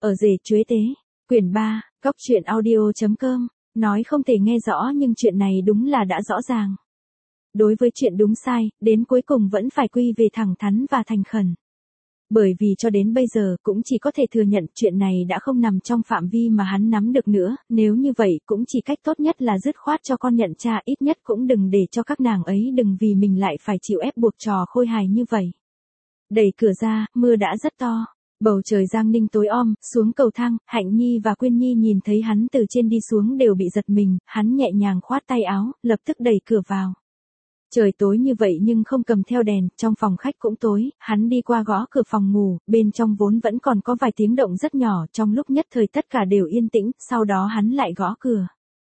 Ở rể chuế tế, quyển 3, góc truyện audio.com, nói không thể nghe rõ nhưng chuyện này đúng là đã rõ ràng. Đối với chuyện đúng sai, đến cuối cùng vẫn phải quy về thẳng thắn và thành khẩn. Bởi vì cho đến bây giờ cũng chỉ có thể thừa nhận chuyện này đã không nằm trong phạm vi mà hắn nắm được nữa, nếu như vậy cũng chỉ cách tốt nhất là dứt khoát cho con nhận cha, ít nhất cũng đừng để cho các nàng ấy đừng vì mình lại phải chịu ép buộc trò khôi hài như vậy. Đẩy cửa ra, mưa đã rất to. Bầu trời Giang Ninh tối om, xuống cầu thang, Hạnh Nhi và Quyên Nhi nhìn thấy hắn từ trên đi xuống đều bị giật mình, hắn nhẹ nhàng khoát tay áo, lập tức đẩy cửa vào. Trời tối như vậy nhưng không cầm theo đèn, trong phòng khách cũng tối, hắn đi qua gõ cửa phòng ngủ, bên trong vốn vẫn còn có vài tiếng động rất nhỏ, trong lúc nhất thời tất cả đều yên tĩnh, sau đó hắn lại gõ cửa.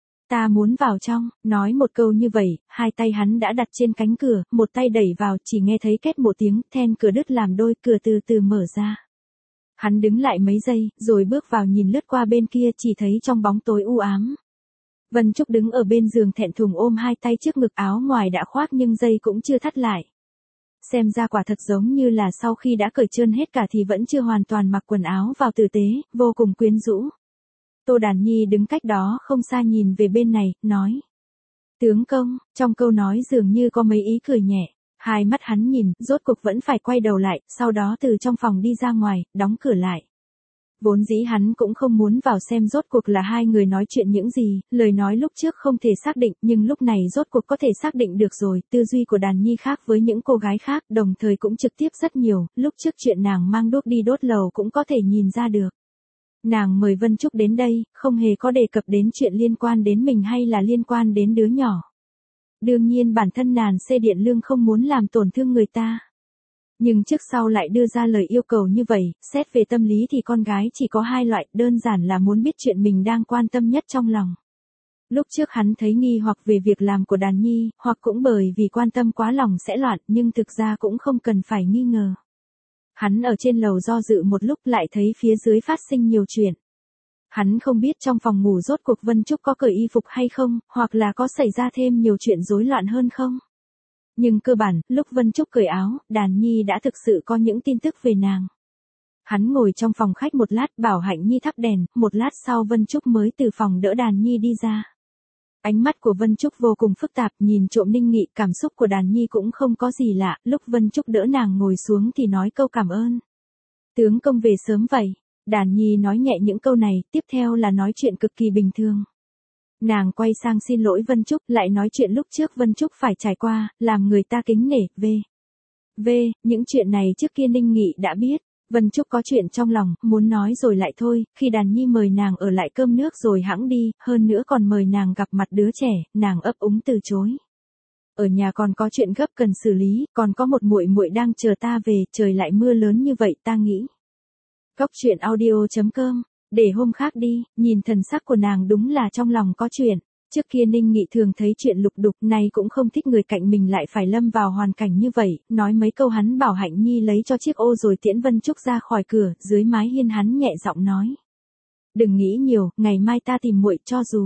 Ta muốn vào trong, nói một câu như vậy, hai tay hắn đã đặt trên cánh cửa, một tay đẩy vào, chỉ nghe thấy két một tiếng, then cửa đứt làm đôi, cửa từ từ mở ra. Hắn đứng lại mấy giây, rồi bước vào nhìn lướt qua bên kia, chỉ thấy trong bóng tối u ám. Vân Trúc đứng ở bên giường thẹn thùng ôm hai tay trước ngực, áo ngoài đã khoác nhưng dây cũng chưa thắt lại. Xem ra quả thật giống như là sau khi đã cởi trơn hết cả thì vẫn chưa hoàn toàn mặc quần áo vào tử tế, vô cùng quyến rũ. Tô Đàn Nhi đứng cách đó không xa nhìn về bên này, nói. Tướng công, trong câu nói dường như có mấy ý cười nhẹ. Hai mắt hắn nhìn, rốt cuộc vẫn phải quay đầu lại, sau đó từ trong phòng đi ra ngoài, đóng cửa lại. Vốn dĩ hắn cũng không muốn vào xem rốt cuộc là hai người nói chuyện những gì, lời nói lúc trước không thể xác định, nhưng lúc này rốt cuộc có thể xác định được rồi, tư duy của Đàn Nhi khác với những cô gái khác, đồng thời cũng trực tiếp rất nhiều, lúc trước chuyện nàng mang đuốc đi đốt lầu cũng có thể nhìn ra được. Nàng mời Vân Trúc đến đây, không hề có đề cập đến chuyện liên quan đến mình hay là liên quan đến đứa nhỏ. Đương nhiên bản thân nàng Xê Điện Lương không muốn làm tổn thương người ta. Nhưng trước sau lại đưa ra lời yêu cầu như vậy, xét về tâm lý thì con gái chỉ có hai loại, đơn giản là muốn biết chuyện mình đang quan tâm nhất trong lòng. Lúc trước hắn thấy nghi hoặc về việc làm của Đàn Nhi, hoặc cũng bởi vì quan tâm quá lòng sẽ loạn, nhưng thực ra cũng không cần phải nghi ngờ. Hắn ở trên lầu do dự một lúc lại thấy phía dưới phát sinh nhiều chuyện. Hắn không biết trong phòng ngủ rốt cuộc Vân Trúc có cởi y phục hay không, hoặc là có xảy ra thêm nhiều chuyện rối loạn hơn không. Nhưng cơ bản, lúc Vân Trúc cởi áo, Đàn Nhi đã thực sự có những tin tức về nàng. Hắn ngồi trong phòng khách một lát, bảo Hạnh Nhi thắp đèn, một lát sau Vân Trúc mới từ phòng đỡ Đàn Nhi đi ra. Ánh mắt của Vân Trúc vô cùng phức tạp, nhìn trộm Ninh Nghị, cảm xúc của Đàn Nhi cũng không có gì lạ, lúc Vân Trúc đỡ nàng ngồi xuống thì nói câu cảm ơn. Tướng công về sớm vậy. Đàn Nhi nói nhẹ những câu này, tiếp theo là nói chuyện cực kỳ bình thường. Nàng quay sang xin lỗi Vân Trúc, lại nói chuyện lúc trước Vân Trúc phải trải qua, làm người ta kính nể, những chuyện này trước kia Ninh Nghị đã biết. Vân Trúc có chuyện trong lòng, muốn nói rồi lại thôi, khi Đàn Nhi mời nàng ở lại cơm nước rồi hẵng đi, hơn nữa còn mời nàng gặp mặt đứa trẻ, nàng ấp úng từ chối. Ở nhà còn có chuyện gấp cần xử lý, còn có một muội muội đang chờ ta về, trời lại mưa lớn như vậy ta nghĩ. Góc truyện audio.com, để hôm khác đi, nhìn thần sắc của nàng đúng là trong lòng có chuyện. Trước kia Ninh Nghị thường thấy chuyện lục đục, nay cũng không thích người cạnh mình lại phải lâm vào hoàn cảnh như vậy, nói mấy câu hắn bảo Hạnh Nhi lấy cho chiếc ô rồi tiễn Vân Trúc ra khỏi cửa, dưới mái hiên hắn nhẹ giọng nói. Đừng nghĩ nhiều, ngày mai ta tìm muội,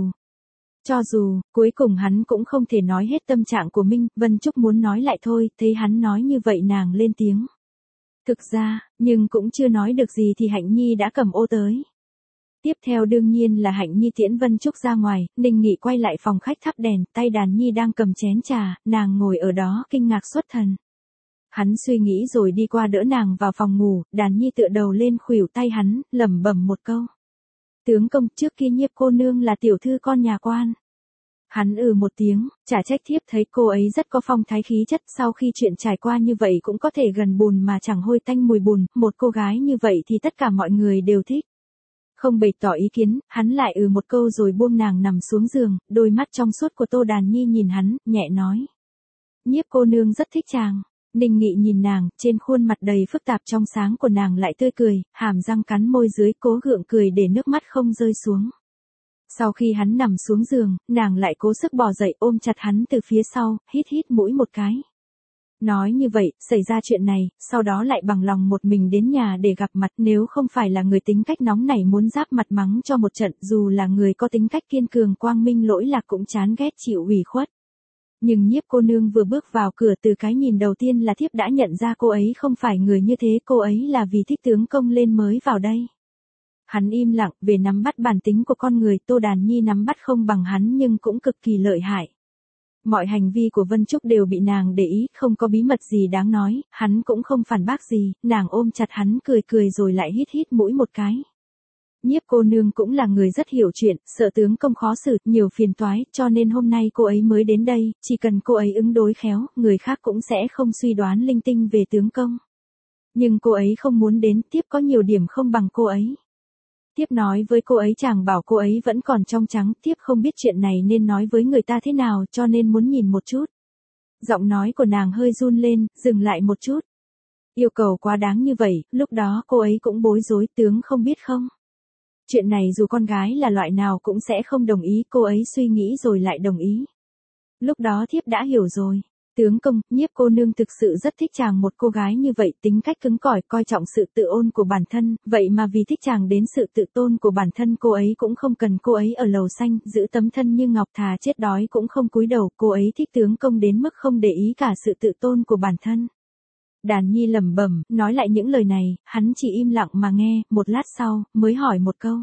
cho dù, cuối cùng hắn cũng không thể nói hết tâm trạng của mình, Vân Trúc muốn nói lại thôi, thấy hắn nói như vậy nàng lên tiếng. Thực ra, nhưng cũng chưa nói được gì thì Hạnh Nhi đã cầm ô tới. Tiếp theo đương nhiên là Hạnh Nhi tiễn Vân Trúc ra ngoài, Ninh Nghị quay lại phòng khách thắp đèn, tay Đàn Nhi đang cầm chén trà, nàng ngồi ở đó kinh ngạc xuất thần. Hắn suy nghĩ rồi đi qua đỡ nàng vào phòng ngủ, Đàn Nhi tựa đầu lên khuỷu tay hắn, lẩm bẩm một câu. Tướng công, trước kia Nhiếp cô nương là tiểu thư con nhà quan. Hắn một tiếng, chả trách thiếp thấy cô ấy rất có phong thái khí chất, sau khi chuyện trải qua như vậy cũng có thể gần bùn mà chẳng hôi tanh mùi bùn, một cô gái như vậy thì tất cả mọi người đều thích. Không bày tỏ ý kiến, hắn lại một câu rồi buông nàng nằm xuống giường, đôi mắt trong suốt của Tô Đàn Nhi nhìn hắn, nhẹ nói. Nhiếp cô nương rất thích chàng. Ninh Nghị nhìn nàng, trên khuôn mặt đầy phức tạp trong sáng của nàng lại tươi cười, hàm răng cắn môi dưới cố gượng cười để nước mắt không rơi xuống. Sau khi hắn nằm xuống giường, nàng lại cố sức bò dậy ôm chặt hắn từ phía sau, hít hít mũi một cái. Nói như vậy, xảy ra chuyện này, sau đó lại bằng lòng một mình đến nhà để gặp mặt, nếu không phải là người tính cách nóng nảy muốn giáp mặt mắng cho một trận, dù là người có tính cách kiên cường quang minh lỗi lạc cũng chán ghét chịu ủy khuất. Nhưng Nhiếp cô nương vừa bước vào cửa, từ cái nhìn đầu tiên là thiếp đã nhận ra cô ấy không phải người như thế, cô ấy là vì thích tướng công lên mới vào đây. Hắn im lặng, về nắm bắt bản tính của con người, Tô Đàn Nhi nắm bắt không bằng hắn nhưng cũng cực kỳ lợi hại. Mọi hành vi của Vân Trúc đều bị nàng để ý, không có bí mật gì đáng nói, hắn cũng không phản bác gì, nàng ôm chặt hắn cười cười rồi lại hít hít mũi một cái. Nhiếp cô nương cũng là người rất hiểu chuyện, sợ tướng công khó xử, nhiều phiền toái, cho nên hôm nay cô ấy mới đến đây, chỉ cần cô ấy ứng đối khéo, người khác cũng sẽ không suy đoán linh tinh về tướng công. Nhưng cô ấy không muốn đến, Tiếp có nhiều điểm không bằng cô ấy. Tiếp nói với cô ấy chàng bảo cô ấy vẫn còn trong trắng, Tiếp không biết chuyện này nên nói với người ta thế nào cho nên muốn nhìn một chút. Giọng nói của nàng hơi run lên, dừng lại một chút. Yêu cầu quá đáng như vậy, lúc đó cô ấy cũng bối rối, tướng không biết không. Chuyện này dù con gái là loại nào cũng sẽ không đồng ý, cô ấy suy nghĩ rồi lại đồng ý. Lúc đó Thiếp đã hiểu rồi. Tướng công, Nhiếp cô nương thực sự rất thích chàng, một cô gái như vậy tính cách cứng cỏi, coi trọng sự tự ôn của bản thân, vậy mà vì thích chàng đến sự tự tôn của bản thân cô ấy cũng không cần, cô ấy ở lầu xanh, giữ tấm thân như ngọc, thà chết đói cũng không cúi đầu, cô ấy thích tướng công đến mức không để ý cả sự tự tôn của bản thân. Đàn Nhi lẩm bẩm, nói lại những lời này, hắn chỉ im lặng mà nghe, một lát sau, mới hỏi một câu.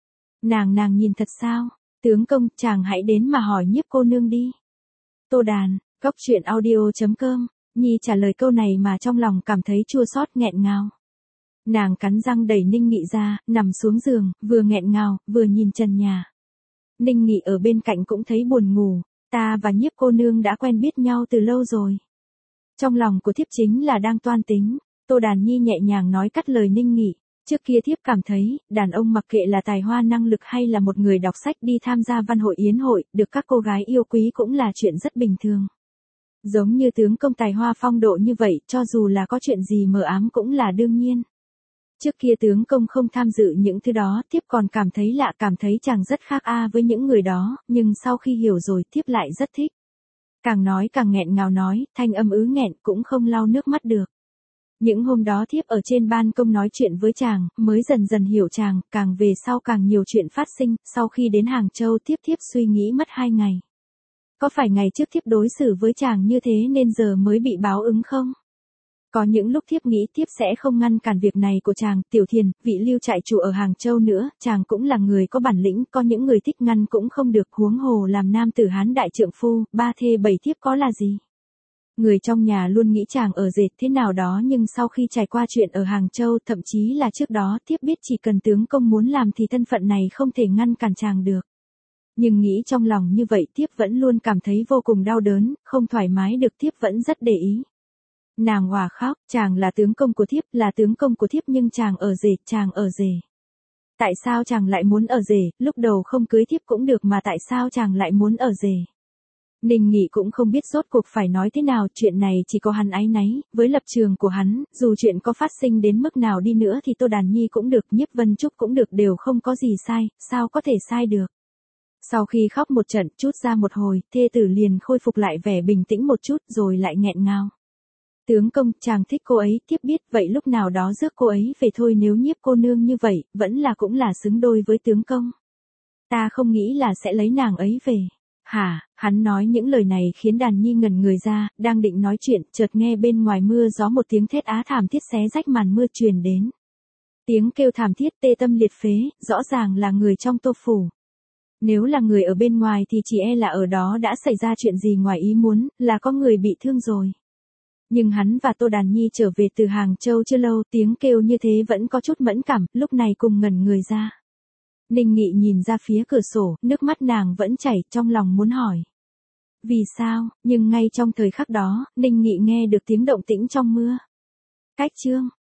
Nàng nhìn thật sao? Tướng công, chàng hãy đến mà hỏi Nhiếp cô nương đi. Tô Đàn, Cóc Truyện Audio.com, Nhi trả lời câu này mà trong lòng cảm thấy chua xót nghẹn ngào. Nàng cắn răng đẩy Ninh Nghị ra, nằm xuống giường, vừa nghẹn ngào, vừa nhìn trần nhà. Ninh Nghị ở bên cạnh cũng thấy buồn ngủ, ta và Nhiếp cô nương đã quen biết nhau từ lâu rồi. Trong lòng của thiếp chính là đang toan tính, Tô Đàn Nhi nhẹ nhàng nói cắt lời Ninh Nghị. Trước kia thiếp cảm thấy, đàn ông mặc kệ là tài hoa năng lực hay là một người đọc sách đi tham gia văn hội yến hội, được các cô gái yêu quý cũng là chuyện rất bình thường. Giống như tướng công tài hoa phong độ như vậy, cho dù là có chuyện gì mờ ám cũng là đương nhiên. Trước kia tướng công không tham dự những thứ đó, thiếp còn cảm thấy lạ, cảm thấy chàng rất khác với những người đó, nhưng sau khi hiểu rồi thiếp lại rất thích. Càng nói càng nghẹn ngào nói, thanh âm ứ nghẹn cũng không lau nước mắt được. Những hôm đó thiếp ở trên ban công nói chuyện với chàng, mới dần dần hiểu chàng, càng về sau càng nhiều chuyện phát sinh, sau khi đến Hàng Châu thiếp suy nghĩ mất 2 ngày. Có phải ngày trước thiếp đối xử với chàng như thế nên giờ mới bị báo ứng không? Có những lúc thiếp nghĩ thiếp sẽ không ngăn cản việc này của chàng, Tiểu Thiền, vị Lưu trại chủ ở Hàng Châu nữa, chàng cũng là người có bản lĩnh, có những người thích ngăn cũng không được, huống hồ làm nam tử Hán đại trượng phu, 3 thê 7 thiếp có là gì? Người trong nhà luôn nghĩ chàng ở dệt thế nào đó, nhưng sau khi trải qua chuyện ở Hàng Châu, thậm chí là trước đó thiếp biết chỉ cần tướng công muốn làm thì thân phận này không thể ngăn cản chàng được. Nhưng nghĩ trong lòng như vậy thiếp vẫn luôn cảm thấy vô cùng đau đớn, không thoải mái được, thiếp vẫn rất để ý. Nàng òa khóc, chàng là tướng công của thiếp, là tướng công của thiếp nhưng chàng ở rể, chàng ở rể. Tại sao chàng lại muốn ở rể, lúc đầu không cưới thiếp cũng được mà tại sao chàng lại muốn ở rể? Ninh Nghị cũng không biết rốt cuộc phải nói thế nào, chuyện này chỉ có hắn áy náy, với lập trường của hắn, dù chuyện có phát sinh đến mức nào đi nữa thì Tô Đàn Nhi cũng được, Nhiếp Vân Trúc cũng được, đều không có gì sai, sao có thể sai được. Sau khi khóc một trận, chút ra một hồi, thê tử liền khôi phục lại vẻ bình tĩnh một chút rồi lại nghẹn ngào. Tướng công, chàng thích cô ấy, thiếp biết, vậy lúc nào đó rước cô ấy về thôi, nếu Nhiếp cô nương như vậy, vẫn là cũng là xứng đôi với tướng công. Ta không nghĩ là sẽ lấy nàng ấy về. Hả, hắn nói những lời này khiến Đàn Nhi ngẩn người ra, đang định nói chuyện, chợt nghe bên ngoài mưa gió một tiếng thét á thảm thiết xé rách màn mưa truyền đến. Tiếng kêu thảm thiết tê tâm liệt phế, rõ ràng là người trong Tô phủ. Nếu là người ở bên ngoài thì chỉ e là ở đó đã xảy ra chuyện gì ngoài ý muốn, là có người bị thương rồi. Nhưng hắn và Tô Đàn Nhi trở về từ Hàng Châu chưa lâu, tiếng kêu như thế vẫn có chút mẫn cảm, lúc này cùng ngẩn người ra. Ninh Nghị nhìn ra phía cửa sổ, nước mắt nàng vẫn chảy, trong lòng muốn hỏi. Vì sao, nhưng ngay trong thời khắc đó, Ninh Nghị nghe được tiếng động tĩnh trong mưa. Cách chương.